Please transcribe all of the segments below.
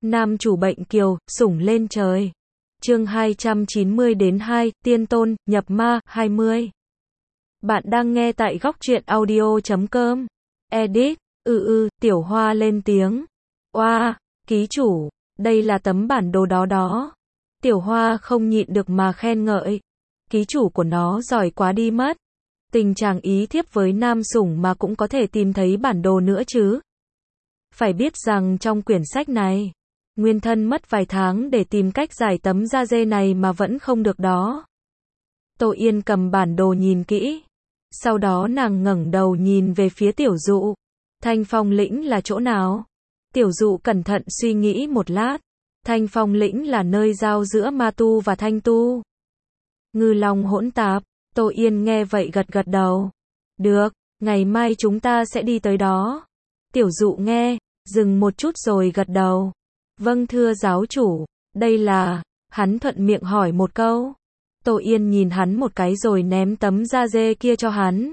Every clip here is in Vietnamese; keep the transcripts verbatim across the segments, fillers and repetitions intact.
Nam chủ bệnh kiều, sủng lên trời. Chương hai trăm chín mươi đến hai, tiên tôn, nhập ma, hai mươi. Bạn đang nghe tại góc truyện audio chấm com. Edit, ừ ừ, Tiểu Hoa lên tiếng. Oa, wow, ký chủ, đây là tấm bản đồ đó đó. Tiểu Hoa không nhịn được mà khen ngợi. Ký chủ của nó giỏi quá đi mất. Tình chàng ý thiếp với nam sủng mà cũng có thể tìm thấy bản đồ nữa chứ. Phải biết rằng trong quyển sách này, Nguyên Thân mất vài tháng để tìm cách giải tấm da dê này mà vẫn không được đó. Tô Yên cầm bản đồ nhìn kỹ. Sau đó nàng ngẩng đầu nhìn về phía Tiểu Dụ. Thanh Phong lĩnh là chỗ nào? Tiểu Dụ cẩn thận suy nghĩ một lát. Thanh Phong lĩnh là nơi giao giữa ma tu và thanh tu. Ngư long hỗn tạp. Tô Yên nghe vậy gật gật đầu. Được, ngày mai chúng ta sẽ đi tới đó. Tiểu Dụ nghe, dừng một chút rồi gật đầu. Vâng thưa giáo chủ, đây là... Hắn thuận miệng hỏi một câu. Tô Yên nhìn hắn một cái rồi ném tấm da dê kia cho hắn.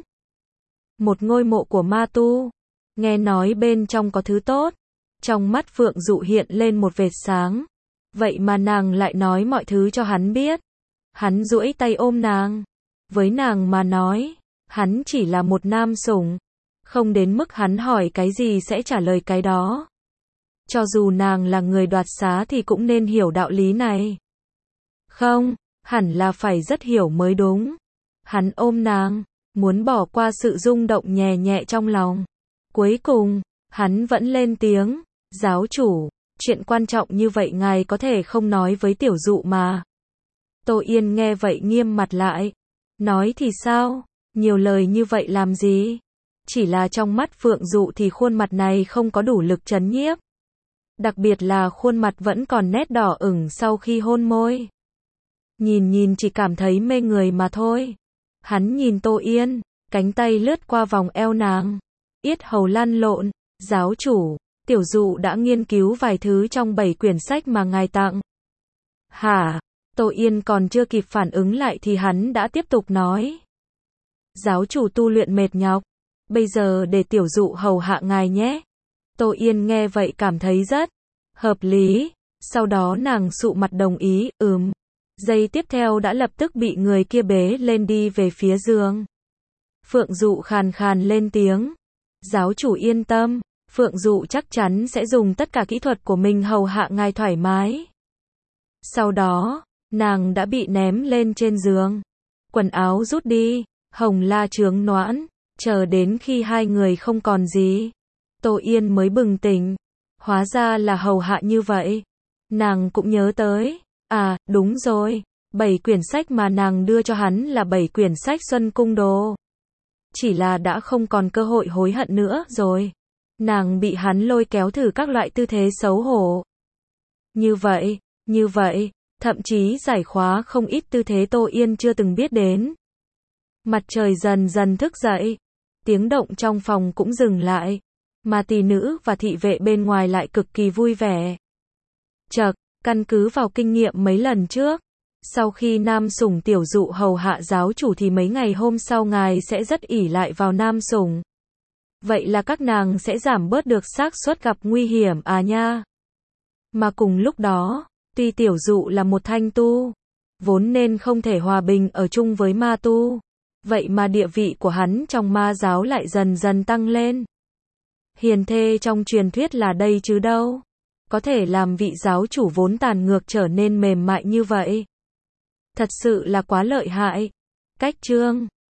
Một ngôi mộ của ma tu. Nghe nói bên trong có thứ tốt. Trong mắt Phượng Dụ hiện lên một vệt sáng. Vậy mà nàng lại nói mọi thứ cho hắn biết. Hắn duỗi tay ôm nàng. Với nàng mà nói, hắn chỉ là một nam sủng. Không đến mức hắn hỏi cái gì sẽ trả lời cái đó. Cho dù nàng là người đoạt xá thì cũng nên hiểu đạo lý này. Không, hẳn là phải rất hiểu mới đúng. Hắn ôm nàng, muốn bỏ qua sự rung động nhẹ nhẹ trong lòng. Cuối cùng, hắn vẫn lên tiếng, giáo chủ, chuyện quan trọng như vậy ngài có thể không nói với Tiểu Dụ mà. Tô Yên nghe vậy nghiêm mặt lại. Nói thì sao, nhiều lời như vậy làm gì? Chỉ là trong mắt Phượng Dụ thì khuôn mặt này không có đủ lực trấn nhiếp. Đặc biệt là khuôn mặt vẫn còn nét đỏ ửng sau khi hôn môi. Nhìn nhìn chỉ cảm thấy mê người mà thôi. Hắn nhìn Tô Yên, cánh tay lướt qua vòng eo nàng. Yết hầu lăn lộn, giáo chủ, Tiểu Dụ đã nghiên cứu vài thứ trong bảy quyển sách mà ngài tặng. Hả? Tô Yên còn chưa kịp phản ứng lại thì hắn đã tiếp tục nói. Giáo chủ tu luyện mệt nhọc, bây giờ để Tiểu Dụ hầu hạ ngài nhé. Tô Yên nghe vậy cảm thấy rất hợp lý, sau đó nàng sụ mặt đồng ý, ừm. Giây tiếp theo đã lập tức bị người kia bế lên đi về phía giường. Phượng Dụ khàn khàn lên tiếng. Giáo chủ yên tâm, Phượng Dụ chắc chắn sẽ dùng tất cả kỹ thuật của mình hầu hạ ngài thoải mái. Sau đó, nàng đã bị ném lên trên giường. Quần áo rút đi, hồng la chướng noãn, chờ đến khi hai người không còn gì. Tô Yên mới bừng tỉnh. Hóa ra là hầu hạ như vậy. Nàng cũng nhớ tới. À, đúng rồi. Bảy quyển sách mà nàng đưa cho hắn là bảy quyển sách Xuân Cung Đồ. Chỉ là đã không còn cơ hội hối hận nữa rồi. Nàng bị hắn lôi kéo thử các loại tư thế xấu hổ. Như vậy, như vậy, thậm chí giải khóa không ít tư thế Tô Yên chưa từng biết đến. Mặt trời dần dần thức dậy. Tiếng động trong phòng cũng dừng lại. Mà tỷ nữ và thị vệ bên ngoài lại cực kỳ vui vẻ. Chậc, căn cứ vào kinh nghiệm mấy lần trước, sau khi nam sủng Tiểu Dụ hầu hạ giáo chủ thì mấy ngày hôm sau ngài sẽ rất ỷ lại vào nam sủng. Vậy là các nàng sẽ giảm bớt được xác suất gặp nguy hiểm à nha. Mà cùng lúc đó, tuy Tiểu Dụ là một thanh tu, vốn nên không thể hòa bình ở chung với ma tu. Vậy mà địa vị của hắn trong ma giáo lại dần dần tăng lên. Hiền thê trong truyền thuyết là đây chứ đâu. Có thể làm vị giáo chủ vốn tàn ngược trở nên mềm mại như vậy. Thật sự là quá lợi hại. Cách chương